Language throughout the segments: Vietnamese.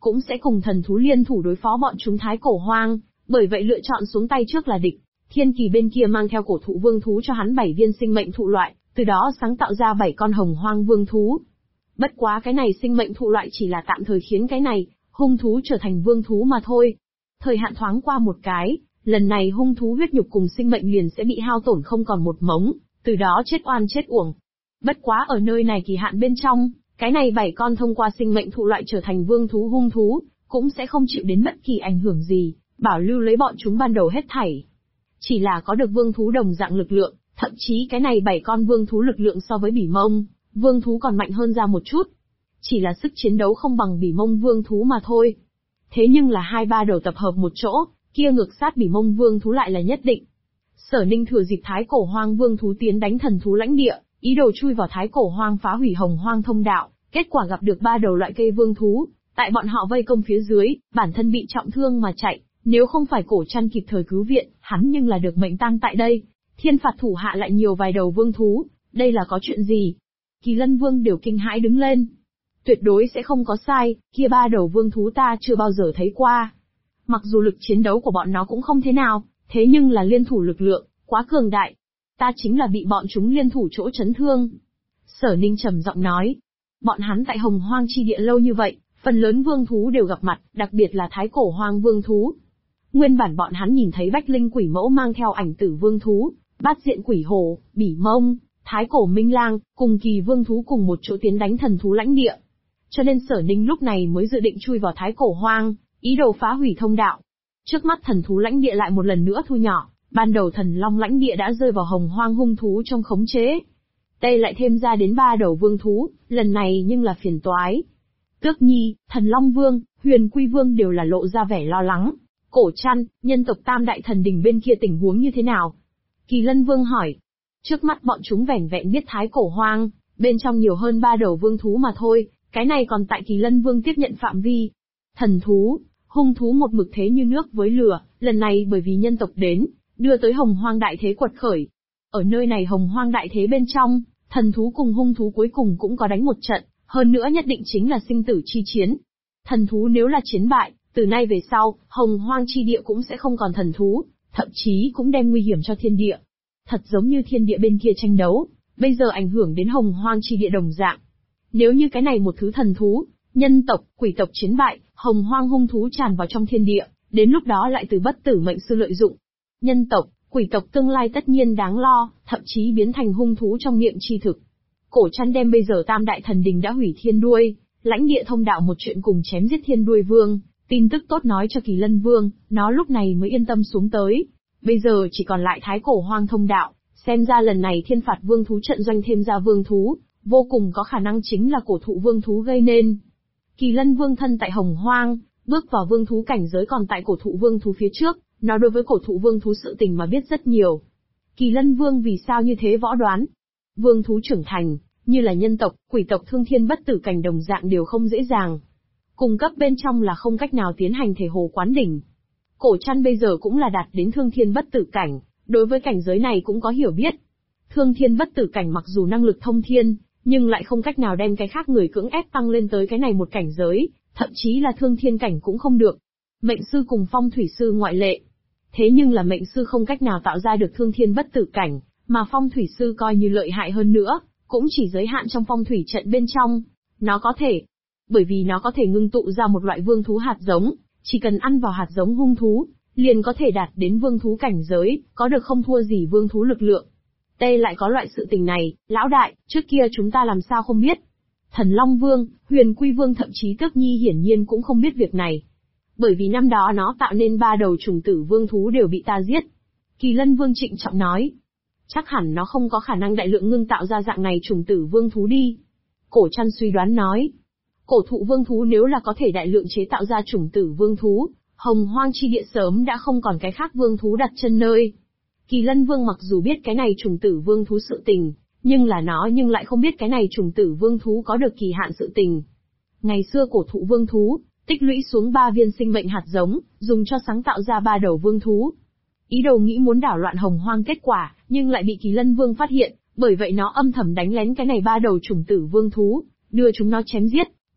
cũng sẽ cùng thần thú liên thủ đối phó bọn chúng Thái Cổ Hoang, bởi vậy lựa chọn xuống tay trước là địch. Thiên Kỳ bên kia mang theo cổ thụ vương thú cho hắn 7 viên sinh mệnh thụ loại, từ đó sáng tạo ra 7 con hồng hoang vương thú. Bất quá cái này sinh mệnh thụ loại chỉ là tạm thời khiến cái này, hung thú trở thành vương thú mà thôi. Thời hạn thoáng qua một cái, lần này hung thú huyết nhục cùng sinh mệnh liền sẽ bị hao tổn không còn một mống, từ đó chết oan chết uổng. Bất quá ở nơi này kỳ hạn bên trong, cái này 7 con thông qua sinh mệnh thụ loại trở thành vương thú hung thú, cũng sẽ không chịu đến bất kỳ ảnh hưởng gì, bảo lưu lấy bọn chúng ban đầu hết thảy. Chỉ là có được vương thú đồng dạng lực lượng, thậm chí cái này 7 con vương thú lực lượng so với bỉ mông, vương thú còn mạnh hơn ra một chút. Chỉ là sức chiến đấu không bằng bỉ mông vương thú mà thôi. Thế nhưng là 2-3 đầu tập hợp một chỗ, kia ngược sát bỉ mông vương thú lại là nhất định. Sở Ninh thừa dịp Thái Cổ Hoang vương thú tiến đánh thần thú lãnh địa, ý đồ chui vào Thái Cổ Hoang phá hủy hồng hoang thông đạo, kết quả gặp được 3 đầu loại cây vương thú, tại bọn họ vây công phía dưới, bản thân bị trọng thương mà chạy, nếu không phải Cổ Trăn kịp thời cứu viện, hắn nhưng là được mệnh tang tại đây. Thiên phạt thủ hạ lại nhiều vài đầu vương thú, đây là có chuyện gì? Kỳ Lân Vương đều kinh hãi đứng lên. Tuyệt đối sẽ không có sai, kia 3 đầu vương thú ta chưa bao giờ thấy qua. Mặc dù lực chiến đấu của bọn nó cũng không thế nào, thế nhưng là liên thủ lực lượng, quá cường đại. Ta chính là bị bọn chúng liên thủ chỗ chấn thương. Sở Ninh trầm giọng nói. Bọn hắn tại hồng hoang chi địa lâu như vậy, phần lớn vương thú đều gặp mặt, đặc biệt là Thái Cổ Hoang vương thú. Nguyên bản bọn hắn nhìn thấy Bách Linh Quỷ Mẫu mang theo ảnh tử vương thú, Bát Diện Quỷ Hổ, Bỉ Mông, Thái Cổ Minh Lang, cùng Kỳ vương thú cùng một chỗ tiến đánh thần thú lãnh địa. Cho nên Sở Ninh lúc này mới dự định chui vào Thái Cổ Hoang, ý đồ phá hủy thông đạo. Trước mắt thần thú lãnh địa lại một lần nữa thu nhỏ, ban đầu thần long lãnh địa đã rơi vào hồng hoang hung thú trong khống chế. Đây lại thêm ra đến 3 đầu vương thú, lần này nhưng là phiền toái. Tước Nhi, Thần Long Vương, Huyền Quy Vương đều là lộ ra vẻ lo lắng. Cổ Trăn, nhân tộc Tam Đại Thần Đình bên kia tình huống như thế nào? Kỳ Lân Vương hỏi. Trước mắt bọn chúng vẻn vẹn biết Thái Cổ Hoang, bên trong nhiều hơn 3 đầu vương thú mà thôi, cái này còn tại Kỳ Lân Vương tiếp nhận phạm vi. Thần thú, hung thú một mực thế như nước với lửa, lần này bởi vì nhân tộc đến, đưa tới hồng hoang đại thế quật khởi. Ở nơi này hồng hoang đại thế bên trong, thần thú cùng hung thú cuối cùng cũng có đánh một trận, hơn nữa nhất định chính là sinh tử chi chiến. Thần thú nếu là chiến bại, từ nay về sau, hồng hoang chi địa cũng sẽ không còn thần thú, thậm chí cũng đem nguy hiểm cho thiên địa. Thật giống như thiên địa bên kia tranh đấu, bây giờ ảnh hưởng đến hồng hoang chi địa đồng dạng. Nếu như cái này một thứ thần thú, nhân tộc, quỷ tộc chiến bại, hồng hoang hung thú tràn vào trong thiên địa, đến lúc đó lại từ bất tử mệnh sư lợi dụng. Nhân tộc, quỷ tộc tương lai tất nhiên đáng lo, thậm chí biến thành hung thú trong miệng chi thực. Cổ Trăn đem bây giờ Tam Đại Thần Đình đã hủy thiên đuôi, lãnh địa thông đạo một chuyện cùng chém giết thiên đuôi vương, tin tức tốt nói cho Kỳ Lân Vương, nó lúc này mới yên tâm xuống tới. Bây giờ chỉ còn lại Thái Cổ Hoang thông đạo, xem ra lần này thiên phạt vương thú trận doanh thêm ra vương thú, vô cùng có khả năng chính là cổ thụ vương thú gây nên. Kỳ Lân Vương thân tại hồng hoang, bước vào vương thú cảnh giới còn tại cổ thụ vương thú phía trước, nó đối với cổ thụ vương thú sự tình mà biết rất nhiều. Kỳ Lân Vương vì sao như thế võ đoán? Vương thú trưởng thành, như là nhân tộc, quỷ tộc thương thiên bất tử cảnh đồng dạng đều không dễ dàng. Cùng cấp bên trong là không cách nào tiến hành thể hồ quán đỉnh. Cổ Trăn bây giờ cũng là đạt đến thương thiên bất tử cảnh, đối với cảnh giới này cũng có hiểu biết. Thương thiên bất tử cảnh mặc dù năng lực thông thiên, nhưng lại không cách nào đem cái khác người cưỡng ép tăng lên tới cái này một cảnh giới, thậm chí là thương thiên cảnh cũng không được. Mệnh sư cùng phong thủy sư ngoại lệ. Thế nhưng là mệnh sư không cách nào tạo ra được thương thiên bất tử cảnh, mà phong thủy sư coi như lợi hại hơn nữa, cũng chỉ giới hạn trong phong thủy trận bên trong. Nó có thể, bởi vì nó có thể ngưng tụ ra một loại vương thú hạt giống, chỉ cần ăn vào hạt giống hung thú, liền có thể đạt đến vương thú cảnh giới, có được không thua gì vương thú lực lượng. Đây lại có loại sự tình này, lão đại, trước kia chúng ta làm sao không biết. Thần Long Vương, Huyền Quy Vương thậm chí Tước Nhi hiển nhiên cũng không biết việc này. Bởi vì năm đó nó tạo nên 3 đầu trùng tử vương thú đều bị ta giết. Kỳ Lân Vương trịnh trọng nói. Chắc hẳn nó không có khả năng đại lượng ngưng tạo ra dạng này trùng tử vương thú đi. Cổ Trăn suy đoán nói. Cổ thụ vương thú nếu là có thể đại lượng chế tạo ra trùng tử vương thú, hồng hoang chi địa sớm đã không còn cái khác vương thú đặt chân nơi. Kỳ Lân Vương mặc dù biết cái này trùng tử vương thú sự tình, nhưng lại không biết cái này trùng tử vương thú có được kỳ hạn sự tình. Ngày xưa cổ thụ vương thú, tích lũy xuống 3 viên sinh mệnh hạt giống, dùng cho sáng tạo ra 3 đầu vương thú. Ý đồ nghĩ muốn đảo loạn hồng hoang kết quả, nhưng lại bị Kỳ Lân Vương phát hiện, bởi vậy nó âm thầm đánh lén cái này 3 đầu trùng tử vương thú, đưa chúng nó chém giết.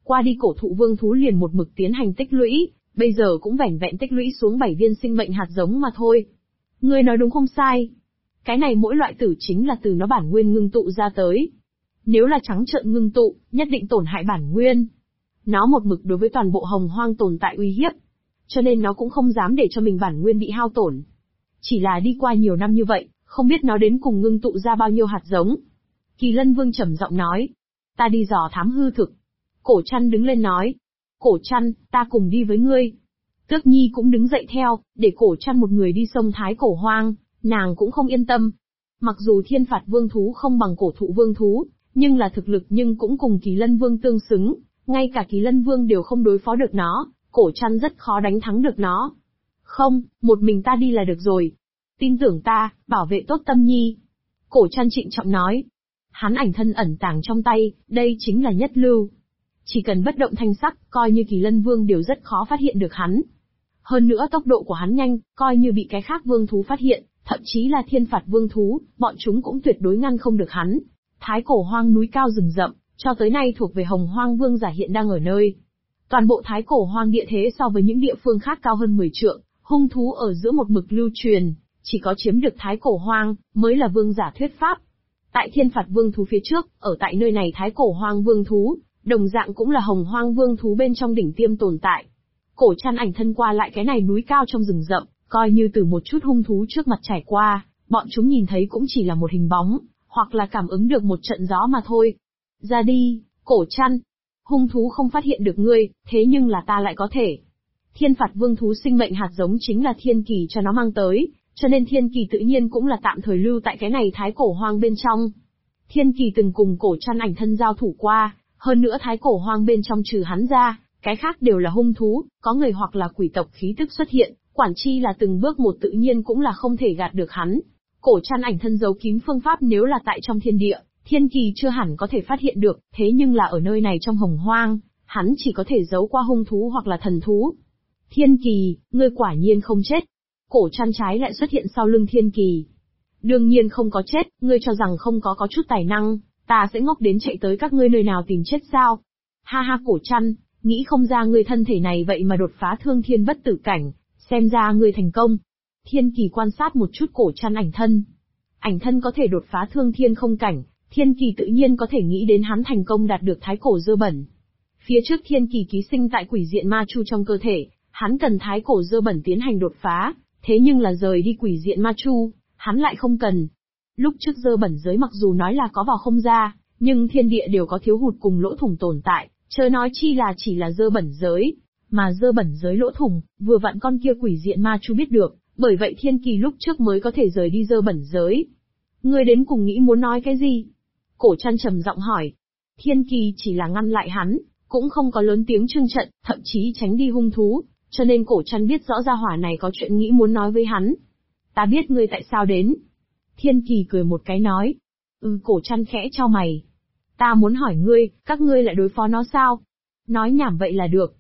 Qua đi cổ thụ vương thú liền một mực tiến hành tích lũy, bây giờ cũng vẻn vẹn tích lũy xuống 7 viên sinh mệnh hạt giống mà thôi. Ngươi nói đúng không sai. Cái này mỗi loại tử chính là từ nó bản nguyên ngưng tụ ra tới. Nếu là trắng trợn ngưng tụ, nhất định tổn hại bản nguyên. Nó một mực đối với toàn bộ hồng hoang tồn tại uy hiếp. Cho nên nó cũng không dám để cho mình bản nguyên bị hao tổn. Chỉ là đi qua nhiều năm như vậy, không biết nó đến cùng ngưng tụ ra bao nhiêu hạt giống. Kỳ Lân Vương trầm giọng nói. Ta đi dò thám hư thực. Cổ Trăn đứng lên nói. Cổ Trăn, ta cùng đi với ngươi. Tước Nhi cũng đứng dậy theo, để Cổ Trăn một người đi sông Thái Cổ Hoang, nàng cũng không yên tâm. Mặc dù thiên phạt vương thú không bằng cổ thụ vương thú, nhưng là thực lực nhưng cũng cùng Kỳ Lân Vương tương xứng, ngay cả Kỳ Lân Vương đều không đối phó được nó, Cổ Trăn rất khó đánh thắng được nó. Không, một mình ta đi là được rồi. Tin tưởng ta, bảo vệ tốt Tâm Nhi. Cổ Trăn trịnh trọng nói. Hắn ảnh thân ẩn tàng trong tay, đây chính là nhất lưu. Chỉ cần bất động thanh sắc, coi như Kỳ Lân Vương đều rất khó phát hiện được hắn. Hơn nữa tốc độ của hắn nhanh, coi như bị cái khác vương thú phát hiện, thậm chí là thiên phạt vương thú, bọn chúng cũng tuyệt đối ngăn không được hắn. Thái Cổ Hoang núi cao rừng rậm, cho tới nay thuộc về Hồng Hoang Vương giả hiện đang ở nơi. Toàn bộ Thái Cổ Hoang địa thế so với những địa phương khác cao hơn 10 trượng, hung thú ở giữa một mực lưu truyền, chỉ có chiếm được Thái Cổ Hoang, mới là vương giả thuyết pháp. Tại thiên phạt vương thú phía trước, ở tại nơi này Thái Cổ Hoang vương thú, đồng dạng cũng là Hồng Hoang vương thú bên trong đỉnh tiêm tồn tại. Cổ Trăn ảnh thân qua lại cái này núi cao trong rừng rậm, coi như từ một chút hung thú trước mặt trải qua, bọn chúng nhìn thấy cũng chỉ là một hình bóng, hoặc là cảm ứng được một trận gió mà thôi. Ra đi, Cổ Trăn. Hung thú không phát hiện được ngươi, thế nhưng là ta lại có thể. Thiên phạt vương thú sinh mệnh hạt giống chính là thiên kỳ cho nó mang tới, cho nên thiên kỳ tự nhiên cũng là tạm thời lưu tại cái này Thái Cổ Hoang bên trong. Thiên kỳ từng cùng Cổ Trăn ảnh thân giao thủ qua, hơn nữa Thái Cổ Hoang bên trong trừ hắn ra, cái khác đều là hung thú, có người hoặc là quỷ tộc khí tức xuất hiện, quản chi là từng bước một tự nhiên cũng là không thể gạt được hắn. Cổ Trăn ảnh thân giấu kín phương pháp nếu là tại trong thiên địa, thiên kỳ chưa hẳn có thể phát hiện được, thế nhưng là ở nơi này trong hồng hoang, hắn chỉ có thể giấu qua hung thú hoặc là thần thú. Thiên kỳ, ngươi quả nhiên không chết. Cổ Trăn trái lại xuất hiện sau lưng thiên kỳ. Đương nhiên không có chết, ngươi cho rằng không có chút tài năng, ta sẽ ngốc đến chạy tới các ngươi nơi nào tìm chết sao? Ha ha Cổ Trăn, nghĩ không ra ngươi thân thể này vậy mà đột phá thương thiên bất tử cảnh, xem ra ngươi thành công. Thiên kỳ quan sát một chút Cổ Trăn ảnh thân. Ảnh thân có thể đột phá thương thiên không cảnh, thiên kỳ tự nhiên có thể nghĩ đến hắn thành công đạt được thái cổ dơ bẩn. Phía trước thiên kỳ ký sinh tại quỷ diện ma chu trong cơ thể, hắn cần thái cổ dơ bẩn tiến hành đột phá, thế nhưng là rời đi quỷ diện ma chu, hắn lại không cần. Lúc trước dơ bẩn giới mặc dù nói là có vào không ra, nhưng thiên địa đều có thiếu hụt cùng lỗ thủng tồn tại, chớ nói chi là chỉ là dơ bẩn giới, mà dơ bẩn giới lỗ thủng, vừa vặn con kia quỷ diện ma chu biết được, bởi vậy thiên kỳ lúc trước mới có thể rời đi dơ bẩn giới. Ngươi đến cùng nghĩ muốn nói cái gì? Cổ Trăn trầm giọng hỏi. Thiên kỳ chỉ là ngăn lại hắn, cũng không có lớn tiếng trưng trận, thậm chí tránh đi hung thú, cho nên Cổ Trăn biết rõ ra hỏa này có chuyện nghĩ muốn nói với hắn. Ta biết ngươi tại sao đến. Thiên kỳ cười một cái nói. Cổ Trăn khẽ chau mày. Ta muốn hỏi ngươi, các ngươi lại đối phó nó sao? Nói nhảm vậy là được.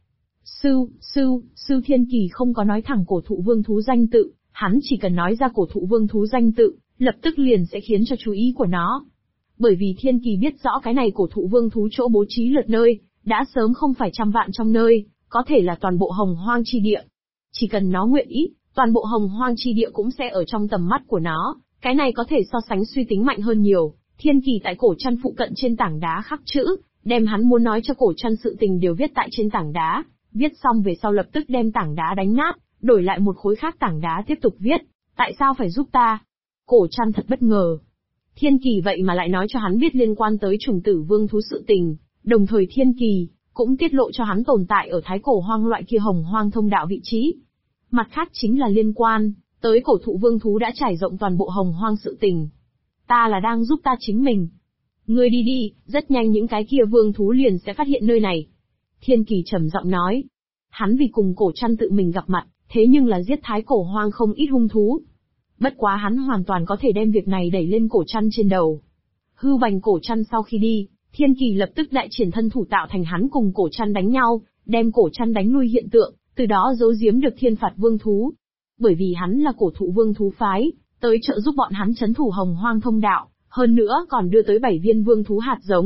Sư Thiên kỳ không có nói thẳng cổ thụ vương thú danh tự, hắn chỉ cần nói ra cổ thụ vương thú danh tự, lập tức liền sẽ khiến cho chú ý của nó. Bởi vì Thiên kỳ biết rõ cái này cổ thụ vương thú chỗ bố trí lượt nơi, đã sớm không phải trăm vạn trong nơi, có thể là toàn bộ hồng hoang chi địa. Chỉ cần nó nguyện ý, toàn bộ hồng hoang chi địa cũng sẽ ở trong tầm mắt của nó, cái này có thể so sánh suy tính mạnh hơn nhiều. Thiên kỳ tại Cổ Trăn phụ cận trên tảng đá khắc chữ, đem hắn muốn nói cho Cổ Trăn sự tình đều viết tại trên tảng đá, viết xong về sau lập tức đem tảng đá đánh nát, đổi lại một khối khác tảng đá tiếp tục viết. Tại sao phải giúp ta? Cổ Trăn thật bất ngờ. Thiên kỳ vậy mà lại nói cho hắn biết liên quan tới trùng tử vương thú sự tình, đồng thời Thiên kỳ cũng tiết lộ cho hắn tồn tại ở thái cổ hoang loại kia hồng hoang thông đạo vị trí. Mặt khác chính là liên quan tới cổ thụ vương thú đã trải rộng toàn bộ hồng hoang sự tình. Ta là đang giúp ta chính mình. Ngươi đi đi, rất nhanh những cái kia vương thú liền sẽ phát hiện nơi này. Thiên kỳ trầm giọng nói. Hắn vì cùng Cổ Trăn tự mình gặp mặt, thế nhưng là giết thái cổ hoang không ít hung thú. Bất quá hắn hoàn toàn có thể đem việc này đẩy lên Cổ Trăn trên đầu. Hư vành Cổ Trăn sau khi đi, Thiên kỳ lập tức đại triển thân thủ tạo thành hắn cùng Cổ Trăn đánh nhau, đem Cổ Trăn đánh lui hiện tượng, từ đó giấu giếm được thiên phạt vương thú. Bởi vì hắn là cổ thụ vương thú phái, tới trợ giúp bọn hắn trấn thủ hồng hoang thông đạo, hơn nữa còn đưa tới 7 viên vương thú hạt giống,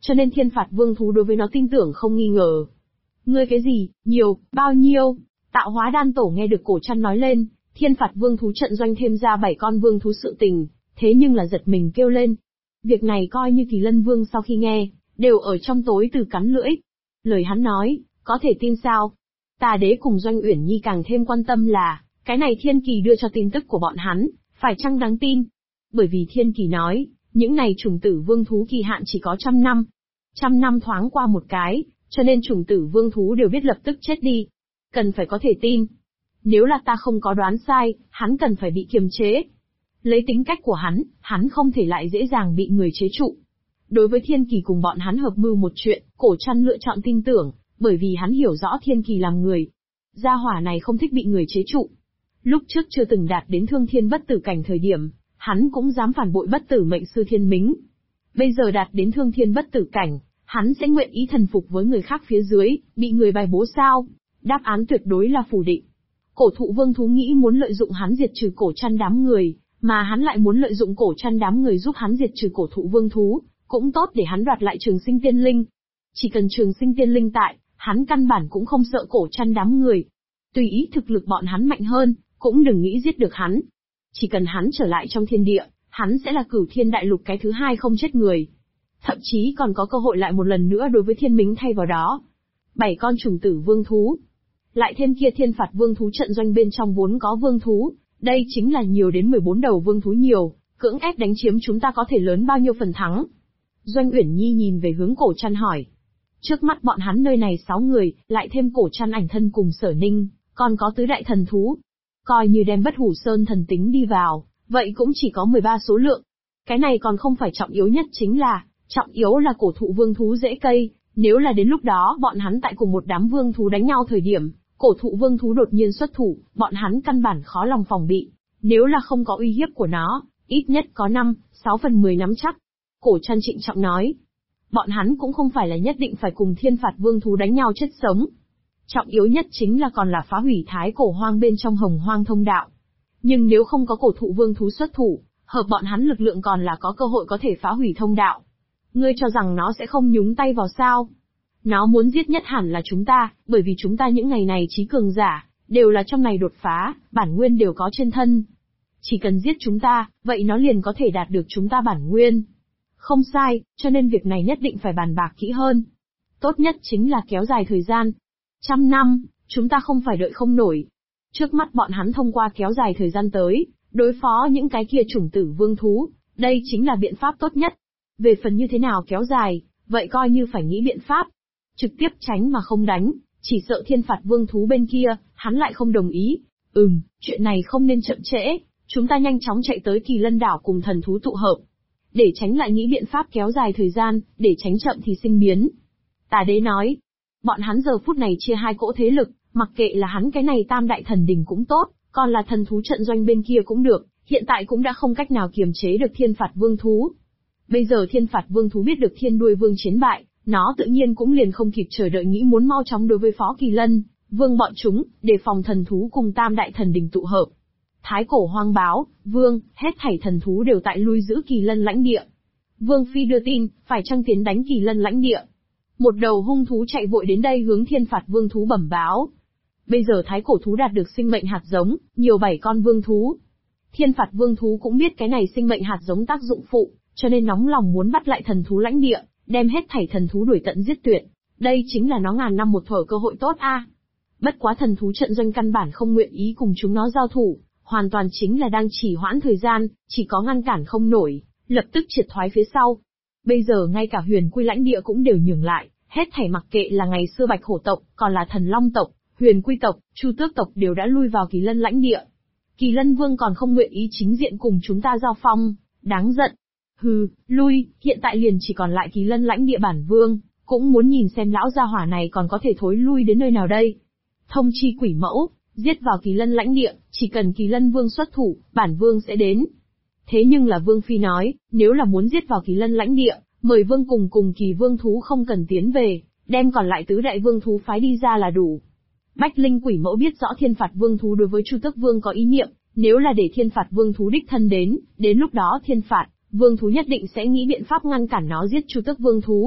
cho nên thiên phạt vương thú đối với nó tin tưởng không nghi ngờ. Ngươi cái gì, nhiều, bao nhiêu? Tạo hóa đan tổ nghe được cổ trăn nói lên, thiên phạt vương thú trận doanh thêm ra 7 con vương thú sự tình, thế nhưng là giật mình kêu lên. Việc này coi như Kỳ Lân Vương sau khi nghe, đều ở trong tối từ cắn lưỡi. Lời hắn nói, có thể tin sao? Tà đế cùng Doanh Uyển Nhi càng thêm quan tâm là, cái này Thiên Kỳ đưa cho tin tức của bọn hắn, phải chăng đáng tin? Bởi vì Thiên Kỳ nói, những này chủng tử vương thú kỳ hạn chỉ có 100 năm. 100 năm thoáng qua một cái, cho nên chủng tử vương thú đều biết lập tức chết đi. Cần phải có thể tin. Nếu là ta không có đoán sai, hắn cần phải bị kiềm chế. Lấy tính cách của hắn không thể lại dễ dàng bị người chế trụ. Đối với Thiên Kỳ cùng bọn hắn hợp mưu một chuyện, cổ trăn lựa chọn tin tưởng, bởi vì hắn hiểu rõ Thiên Kỳ làm người. Gia hỏa này không thích bị người chế trụ. Lúc trước chưa từng đạt đến thương thiên bất tử cảnh thời điểm, hắn cũng dám phản bội bất tử mệnh sư Thiên Mính. Bây giờ đạt đến thương thiên bất tử cảnh, hắn sẽ nguyện ý thần phục với người khác phía dưới, bị người bài bố sao? Đáp án tuyệt đối là phủ định. Cổ thụ vương thú nghĩ muốn lợi dụng hắn diệt trừ cổ trăn đám người, mà hắn lại muốn lợi dụng cổ trăn đám người giúp hắn diệt trừ cổ thụ vương thú, cũng tốt để hắn đoạt lại trường sinh tiên linh. Chỉ cần trường sinh tiên linh tại, hắn căn bản cũng không sợ cổ trăn đám người. Tùy ý thực lực bọn hắn mạnh hơn, cũng đừng nghĩ giết được hắn. Chỉ cần hắn trở lại trong thiên địa, hắn sẽ là Cửu Thiên Đại Lục cái thứ hai không chết người. Thậm chí còn có cơ hội lại một lần nữa đối với Thiên Mính thay vào đó. 7 con trùng tử vương thú. Lại thêm kia thiên phạt vương thú trận doanh bên trong vốn có vương thú, đây chính là nhiều đến 14 đầu vương thú nhiều, cưỡng ép đánh chiếm chúng ta có thể lớn bao nhiêu phần thắng. Doanh Uyển Nhi nhìn về hướng cổ trăn hỏi. Trước mắt bọn hắn nơi này 6 người, lại thêm cổ trăn ảnh thân cùng Sở Ninh, còn có tứ đại thần thú. Coi như đem Bất Hủ Sơn thần tính đi vào, vậy cũng chỉ có 13 số lượng. Cái này còn không phải trọng yếu nhất chính là, trọng yếu là cổ thụ vương thú dễ cây, nếu là đến lúc đó bọn hắn tại cùng một đám vương thú đánh nhau thời điểm, cổ thụ vương thú đột nhiên xuất thủ, bọn hắn căn bản khó lòng phòng bị. Nếu là không có uy hiếp của nó, ít nhất có 5-6 phần 10 nắm chắc. Cổ trăn trịnh trọng nói. Bọn hắn cũng không phải là nhất định phải cùng thiên phạt vương thú đánh nhau chết sống. Trọng yếu nhất chính là còn là phá hủy thái cổ hoang bên trong hồng hoang thông đạo. Nhưng nếu không có cổ thụ vương thú xuất thủ, hợp bọn hắn lực lượng còn là có cơ hội có thể phá hủy thông đạo. Ngươi cho rằng nó sẽ không nhúng tay vào sao? Nó muốn giết nhất hẳn là chúng ta, bởi vì chúng ta những ngày này trí cường giả, đều là trong này đột phá, bản nguyên đều có trên thân. Chỉ cần giết chúng ta, vậy nó liền có thể đạt được chúng ta bản nguyên. Không sai, cho nên việc này nhất định phải bàn bạc kỹ hơn. Tốt nhất chính là kéo dài thời gian. 100 năm, chúng ta không phải đợi không nổi. Trước mắt bọn hắn thông qua kéo dài thời gian tới, đối phó những cái kia chủng tử vương thú, đây chính là biện pháp tốt nhất. Về phần như thế nào kéo dài, vậy coi như phải nghĩ biện pháp. Trực tiếp tránh mà không đánh, chỉ sợ thiên phạt vương thú bên kia, hắn lại không đồng ý. Chuyện này không nên chậm trễ, chúng ta nhanh chóng chạy tới Kỳ Lân đảo cùng thần thú tụ hợp. Để tránh lại nghĩ biện pháp kéo dài thời gian, để tránh chậm thì sinh biến. Tà đế nói, bọn hắn giờ phút này chia hai cỗ thế lực, mặc kệ là hắn cái này tam đại thần đình cũng tốt, còn là thần thú trận doanh bên kia cũng được, hiện tại cũng đã không cách nào kiềm chế được thiên phạt vương thú. Bây giờ thiên phạt vương thú biết được thiên đuôi vương chiến bại, nó tự nhiên cũng liền không kịp chờ đợi nghĩ muốn mau chóng đối với Phó Kỳ Lân, vương bọn chúng, để phòng thần thú cùng tam đại thần đình tụ hợp. Thái cổ hoang báo, vương, hết thảy thần thú đều tại lui giữ Kỳ Lân lãnh địa. Vương Phi đưa tin, phải chăng tiến đánh Kỳ Lân lãnh địa. Một đầu hung thú chạy vội đến đây hướng thiên phạt vương thú bẩm báo. Bây giờ thái cổ thú đạt được sinh mệnh hạt giống, nhiều 7 con vương thú. Thiên phạt vương thú cũng biết cái này sinh mệnh hạt giống tác dụng phụ, cho nên nóng lòng muốn bắt lại thần thú lãnh địa, đem hết thảy thần thú đuổi tận giết tuyệt. Đây chính là nó ngàn năm một thở cơ hội tốt a. Bất quá thần thú trận doanh căn bản không nguyện ý cùng chúng nó giao thủ, hoàn toàn chính là đang trì hoãn thời gian, chỉ có ngăn cản không nổi, lập tức triệt thoái phía sau. Bây giờ ngay cả Huyền Quy lãnh địa cũng đều nhường lại, hết thảy mặc kệ là ngày xưa Bạch Hổ tộc, còn là Thần Long tộc, Huyền Quy tộc, Chu Tước tộc đều đã lui vào Kỳ Lân lãnh địa. Kỳ Lân Vương còn không nguyện ý chính diện cùng chúng ta giao phong, đáng giận. Lui, hiện tại liền chỉ còn lại Kỳ Lân lãnh địa bản vương, cũng muốn nhìn xem lão gia hỏa này còn có thể thối lui đến nơi nào đây. Thông chi quỷ mẫu, giết vào Kỳ Lân lãnh địa, chỉ cần Kỳ Lân Vương xuất thủ, bản vương sẽ đến. Thế nhưng là Vương Phi nói, nếu là muốn giết vào Kỳ Lân lãnh địa, mời vương cùng Kỳ Vương thú không cần tiến về, đem còn lại tứ đại vương thú phái đi ra là đủ. Bách Linh quỷ mẫu biết rõ thiên phạt vương thú đối với Chu Tước Vương có ý niệm, nếu là để thiên phạt vương thú đích thân đến lúc đó thiên phạt vương thú nhất định sẽ nghĩ biện pháp ngăn cản nó giết Chu Tước Vương thú,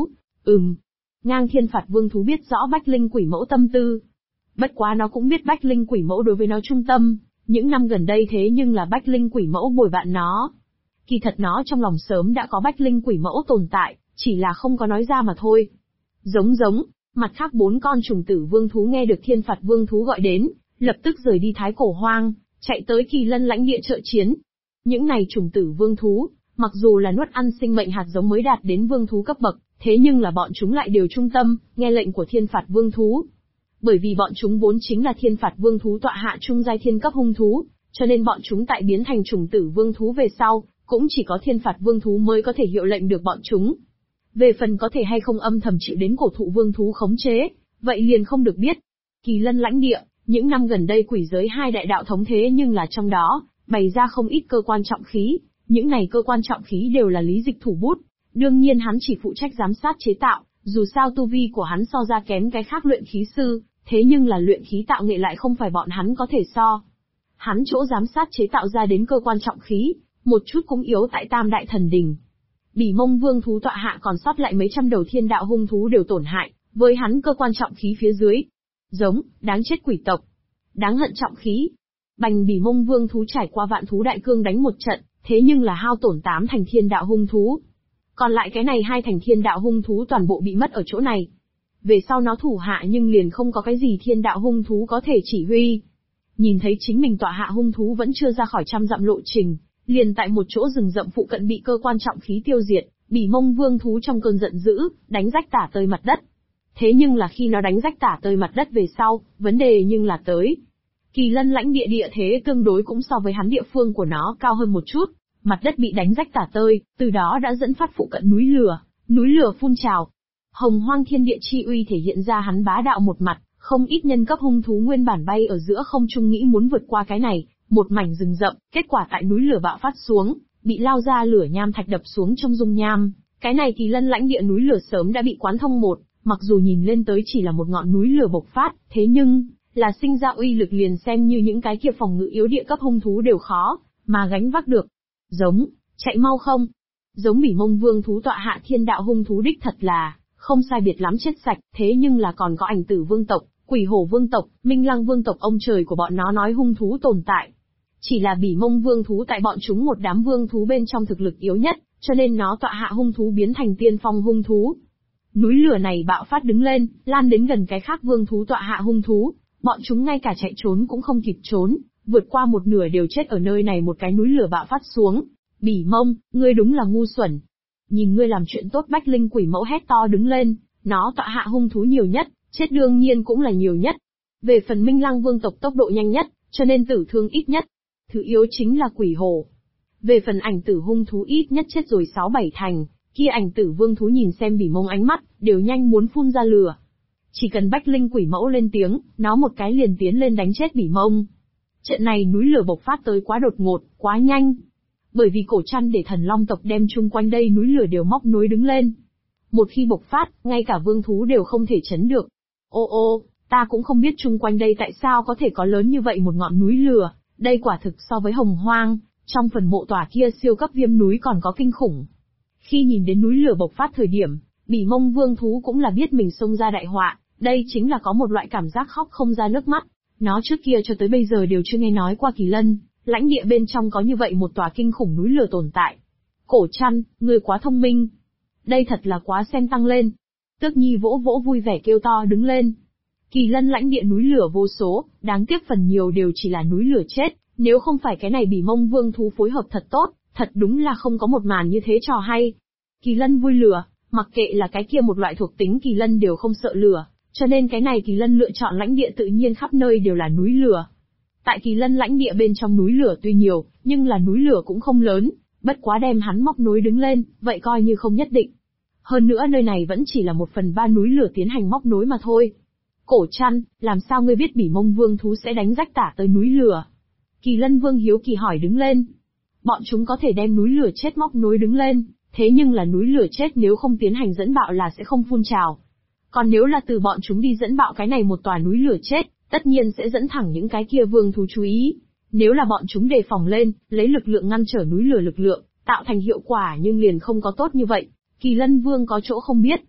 Ngang Thiên Phạt Vương thú biết rõ Bách Linh Quỷ Mẫu tâm tư. Bất quá nó cũng biết Bách Linh Quỷ Mẫu đối với nó trung tâm, những năm gần đây thế nhưng là Bách Linh Quỷ Mẫu bồi bạn nó. Kỳ thật nó trong lòng sớm đã có Bách Linh Quỷ Mẫu tồn tại, chỉ là không có nói ra mà thôi. Giống, mặt khác 4 con trùng tử vương thú nghe được Thiên Phạt Vương thú gọi đến, lập tức rời đi Thái Cổ Hoang, chạy tới Kỳ Lân lãnh địa trợ chiến. Những này trùng tử vương thú, mặc dù là nuốt ăn sinh mệnh hạt giống mới đạt đến vương thú cấp bậc, thế nhưng là bọn chúng lại đều trung tâm, nghe lệnh của Thiên Phạt Vương thú. Bởi vì bọn chúng vốn chính là Thiên Phạt Vương thú tọa hạ trung giai thiên cấp hung thú, cho nên bọn chúng tại biến thành trùng tử vương thú về sau, cũng chỉ có Thiên Phạt Vương thú mới có thể hiệu lệnh được bọn chúng. Về phần có thể hay không âm thầm chịu đến cổ thụ vương thú khống chế, vậy liền không được biết. Kỳ Lân lãnh địa, những năm gần đây quỷ giới 2 đại đạo thống thế nhưng là trong đó, bày ra không ít cơ quan trọng khí, những này cơ quan trọng khí đều là Lý Dịch thủ bút. Đương nhiên hắn chỉ phụ trách giám sát chế tạo, dù sao tu vi của hắn so ra kém cái khác luyện khí sư, thế nhưng là luyện khí tạo nghệ lại không phải bọn hắn có thể so. Hắn chỗ giám sát chế tạo ra đến cơ quan trọng khí, một chút cũng yếu tại Tam Đại Thần Đình. Bỉ Mông Vương thú tọa hạ còn sót lại mấy trăm đầu thiên đạo hung thú đều tổn hại, với hắn cơ quan trọng khí phía dưới. Giống, đáng chết quỷ tộc. Đáng hận trọng khí. Bành Bỉ Mông Vương thú trải qua vạn thú đại cương đánh một trận, thế nhưng là hao tổn 8 thành thiên đạo hung thú. Còn lại cái này 2 thành thiên đạo hung thú toàn bộ bị mất ở chỗ này. Về sau nó thủ hạ nhưng liền không có cái gì thiên đạo hung thú có thể chỉ huy. Nhìn thấy chính mình tọa hạ hung thú vẫn chưa ra khỏi 100 dặm lộ trình, liền tại một chỗ rừng rậm phụ cận bị cơ quan trọng khí tiêu diệt, Bỉ Mông Vương thú trong cơn giận dữ, đánh rách tả tơi mặt đất. Thế nhưng là khi nó đánh rách tả tơi mặt đất về sau, vấn đề nhưng là tới. Kỳ Lân lãnh địa địa thế tương đối cũng so với hắn địa phương của nó cao hơn một chút, mặt đất bị đánh rách tả tơi, từ đó đã dẫn phát phụ cận núi lửa phun trào. Hồng Hoang Thiên Địa chi uy thể hiện ra hắn bá đạo một mặt, không ít nhân cấp hung thú nguyên bản bay ở giữa không trung nghĩ muốn vượt qua cái này, một mảnh rừng rậm, kết quả tại núi lửa bạo phát xuống, bị lao ra lửa nham thạch đập xuống trong dung nham. Cái này Kỳ Lân lãnh địa núi lửa sớm đã bị quán thông một, mặc dù nhìn lên tới chỉ là một ngọn núi lửa bộc phát, thế nhưng là sinh ra uy lực liền xem như những cái kia phòng ngự yếu địa cấp hung thú đều khó mà gánh vác được. Giống, chạy mau không? Giống Bỉ Mông Vương thú tọa hạ thiên đạo hung thú đích thật là không sai biệt lắm chết sạch, thế nhưng là còn có Ảnh Tử Vương tộc, Quỷ Hổ Vương tộc, Minh Lăng Vương tộc ông trời của bọn nó nói hung thú tồn tại. Chỉ là Bỉ Mông Vương thú tại bọn chúng một đám vương thú bên trong thực lực yếu nhất, cho nên nó tọa hạ hung thú biến thành tiên phong hung thú. Núi lửa này bạo phát đứng lên, lan đến gần cái khác vương thú tọa hạ hung thú, bọn chúng ngay cả chạy trốn cũng không kịp trốn, vượt qua một nửa đều chết ở nơi này một cái núi lửa bạo phát xuống. Bỉ Mông, ngươi đúng là ngu xuẩn. Nhìn ngươi làm chuyện tốt Bách Linh Quỷ Mẫu hét to đứng lên, nó tọa hạ hung thú nhiều nhất, chết đương nhiên cũng là nhiều nhất. Về phần Minh Lăng Vương tộc tốc độ nhanh nhất, cho nên tử thương ít nhất. Thứ yếu chính là Quỷ Hổ. Về phần Ảnh Tử hung thú ít nhất chết rồi 6-7 thành, kia Ảnh Tử Vương thú nhìn xem Bỉ Mông ánh mắt, đều nhanh muốn phun ra lửa. Chỉ cần Bách Linh Quỷ Mẫu lên tiếng, nó một cái liền tiến lên đánh chết Bỉ Mông. Trận này núi lửa bộc phát tới quá đột ngột, quá nhanh. Bởi vì cổ chăn để thần long tộc đem chung quanh đây núi lửa đều móc nối đứng lên. Một khi bộc phát, ngay cả vương thú đều không thể chấn được. Ô, ta cũng không biết chung quanh đây tại sao có thể có lớn như vậy một ngọn núi lửa, đây quả thực so với Hồng Hoang, trong phần mộ tòa kia siêu cấp viêm núi còn có kinh khủng. Khi nhìn đến núi lửa bộc phát thời điểm, Bỉ Mông Vương thú cũng là biết mình xông ra đại họa, đây chính là có một loại cảm giác khóc không ra nước mắt. Nó trước kia cho tới bây giờ đều chưa nghe nói qua Kỳ Lân lãnh địa bên trong có như vậy một tòa kinh khủng núi lửa tồn tại. Cổ Chăn, ngươi quá thông minh. Đây thật là quá sen tăng lên. Tước Nhi vỗ vỗ vui vẻ kêu to đứng lên. Kỳ Lân lãnh địa núi lửa vô số, đáng tiếc phần nhiều đều chỉ là núi lửa chết, nếu không phải cái này Bỉ Mông Vương thú phối hợp thật tốt, thật đúng là không có một màn như thế trò hay. Kỳ Lân vui lửa, mặc kệ là cái kia một loại thuộc tính Kỳ Lân đều không sợ lửa, cho nên cái này Kỳ Lân lựa chọn lãnh địa tự nhiên khắp nơi đều là núi lửa. Tại Kỳ Lân lãnh địa bên trong núi lửa tuy nhiều, nhưng là núi lửa cũng không lớn, bất quá đem hắn móc nối đứng lên, vậy coi như không nhất định. Hơn nữa nơi này vẫn chỉ là 1/3 núi lửa tiến hành móc nối mà thôi. Cổ Chăn, làm sao ngươi biết Bỉ Mông Vương thú sẽ đánh rách tả tới núi lửa? Kỳ Lân Vương hiếu kỳ hỏi đứng lên. Bọn chúng có thể đem núi lửa chết móc nối đứng lên, thế nhưng là núi lửa chết nếu không tiến hành dẫn bạo là sẽ không phun trào. Còn nếu là từ bọn chúng đi dẫn bạo cái này một tòa núi lửa chết, tất nhiên sẽ dẫn thẳng những cái kia vương thú chú ý. Nếu là bọn chúng đề phòng lên, lấy lực lượng ngăn trở núi lửa lực lượng, tạo thành hiệu quả nhưng liền không có tốt như vậy. Kỳ Lân Vương có chỗ không biết.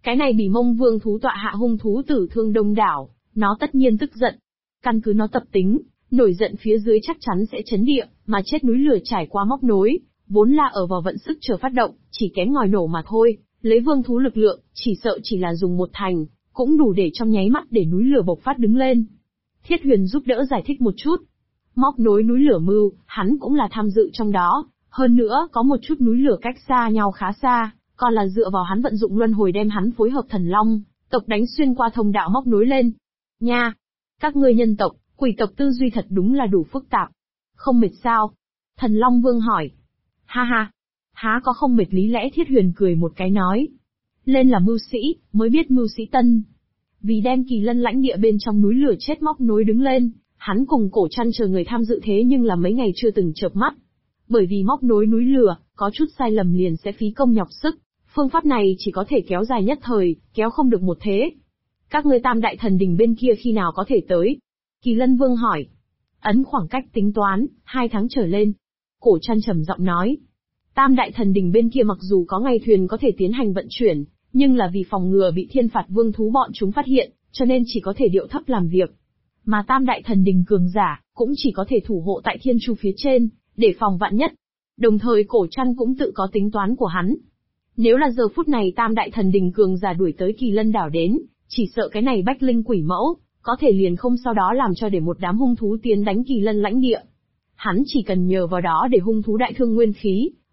Cái này Bỉ Mông Vương thú tọa hạ hung thú tử thương đông đảo, nó tất nhiên tức giận. Căn cứ nó tập tính, nổi giận phía dưới chắc chắn sẽ chấn địa, mà chết núi lửa trải qua móc nối, vốn là ở vào vận sức chờ phát động, chỉ kém ngòi nổ mà thôi, lấy vương thú lực lượng, chỉ sợ chỉ là dùng một thành, cũng đủ để trong nháy mắt để núi lửa bộc phát đứng lên. Thiết Huyền giúp đỡ giải thích một chút. Móc nối núi lửa mưu, hắn cũng là tham dự trong đó, hơn nữa có một chút núi lửa cách xa nhau khá xa, còn là dựa vào hắn vận dụng luân hồi đem hắn phối hợp thần long tộc đánh xuyên qua thông đạo móc nối lên. Nha! Các ngươi nhân tộc, quỷ tộc tư duy thật đúng là đủ phức tạp. Không mệt sao? Thần Long Vương hỏi. Ha ha! Há có không mệt lý lẽ Thiết Huyền cười một cái nói. Lên là mưu sĩ, mới biết mưu sĩ tân. Vì đem Kỳ Lân lãnh địa bên trong núi lửa chết móc nối đứng lên, hắn cùng Cổ Trăn chờ người tham dự thế nhưng là mấy ngày chưa từng chợp mắt. Bởi vì móc nối núi lửa, có chút sai lầm liền sẽ phí công nhọc sức, phương pháp này chỉ có thể kéo dài nhất thời, kéo không được một thế. Các ngươi Tam Đại Thần Đình bên kia khi nào có thể tới? Kỳ Lân Vương hỏi. Ấn khoảng cách tính toán, 2 tháng trở lên. Cổ Trăn trầm giọng nói. Tam Đại Thần Đình bên kia mặc dù có ngày thuyền có thể tiến hành vận chuyển, nhưng là vì phòng ngừa bị thiên phạt vương thú bọn chúng phát hiện, cho nên chỉ có thể điệu thấp làm việc. Mà Tam Đại Thần Đình cường giả, cũng chỉ có thể thủ hộ tại thiên chu phía trên, để phòng vạn nhất. Đồng thời Cổ Trăn cũng tự có tính toán của hắn. Nếu là giờ phút này Tam Đại Thần Đình cường giả đuổi tới Kỳ Lân đảo đến, chỉ sợ cái này bách linh quỷ mẫu, có thể liền không sau đó làm cho để một đám hung thú tiến đánh Kỳ Lân lãnh địa. Hắn chỉ cần nhờ vào đó để hung thú đại thương nguyên khí,